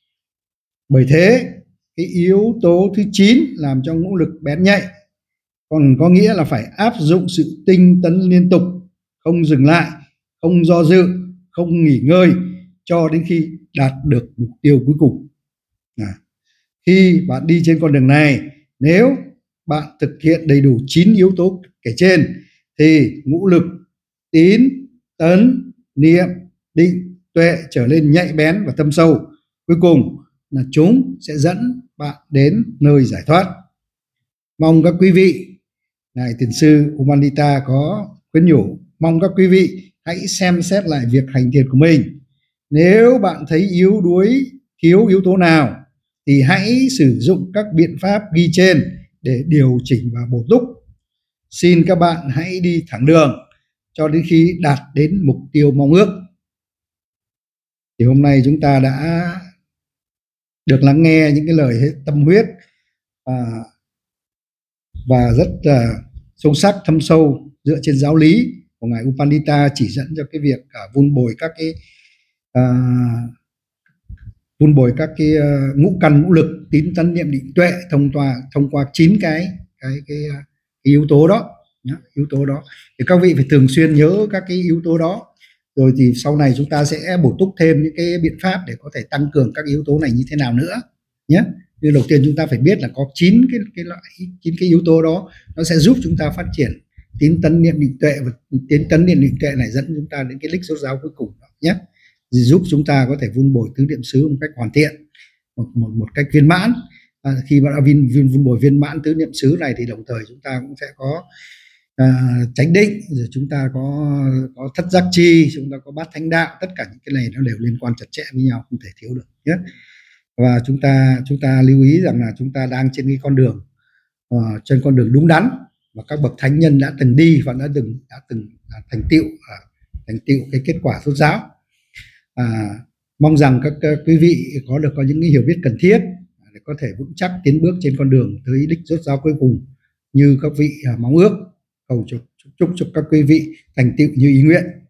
A: Bởi thế cái yếu tố thứ chín làm cho nỗ lực bén nhạy, còn có nghĩa là phải áp dụng sự tinh tấn liên tục, không dừng lại, không do dự, không nghỉ ngơi cho đến khi đạt được mục tiêu cuối cùng. À, khi bạn đi trên con đường này, nếu bạn thực hiện đầy đủ chín yếu tố kể trên thì ngũ lực tín, tấn, niệm, định, tuệ trở nên nhạy bén và thâm sâu. Cuối cùng là chúng sẽ dẫn bạn đến nơi giải thoát. Mong các quý vị Ngài Thiền sư Umanita có khuyên nhủ mong các quý vị hãy xem xét lại việc hành thiền của mình. Nếu bạn thấy yếu đuối, thiếu yếu tố nào thì hãy sử dụng các biện pháp ghi trên để điều chỉnh và bổ túc. Xin các bạn hãy đi thẳng đường cho đến khi đạt đến mục tiêu mong ước. Thì hôm nay chúng ta đã được lắng nghe những cái lời hết tâm huyết và, và rất là sâu sắc thâm sâu dựa trên giáo lý của ngài Upandita chỉ dẫn cho cái việc uh, vun bồi các cái uh, vun bồi các cái uh, ngũ căn ngũ lực tín tấn niệm định tuệ thông qua thông qua chín cái cái cái, cái yếu tố đó nhé, yếu tố đó thì các vị phải thường xuyên nhớ các cái yếu tố đó, rồi thì sau này chúng ta sẽ bổ túc thêm những cái biện pháp để có thể tăng cường các yếu tố này như thế nào nữa nhé. Như đầu tiên chúng ta phải biết là có chín cái cái loại chín cái yếu tố đó, nó sẽ giúp chúng ta phát triển tín tấn niệm định tuệ, và tín tấn niệm định tuệ này dẫn chúng ta đến cái đích rốt ráo cuối cùng đó nhé, giúp chúng ta có thể vun bồi tứ niệm xứ một cách hoàn thiện, một một, một cách viên mãn. À, khi mà đã vun vun vun bồi viên mãn tứ niệm xứ này thì đồng thời chúng ta cũng sẽ có à, chánh định, rồi chúng ta có có thất giác chi, chúng ta có bát thánh đạo, tất cả những cái này nó đều liên quan chặt chẽ với nhau, không thể thiếu được nhé. Và chúng ta chúng ta lưu ý rằng là chúng ta đang trên cái con đường uh, trên con đường đúng đắn mà các bậc thánh nhân đã từng đi và đã từng đã từng uh, thành tựu uh, thành tựu cái kết quả rốt ráo. À, mong rằng các uh, quý vị có được có những cái hiểu biết cần thiết để có thể vững chắc tiến bước trên con đường tới đích rốt ráo cuối cùng như các vị uh, mong ước. Cầu chúc chúc chúc các quý vị thành tựu như ý nguyện.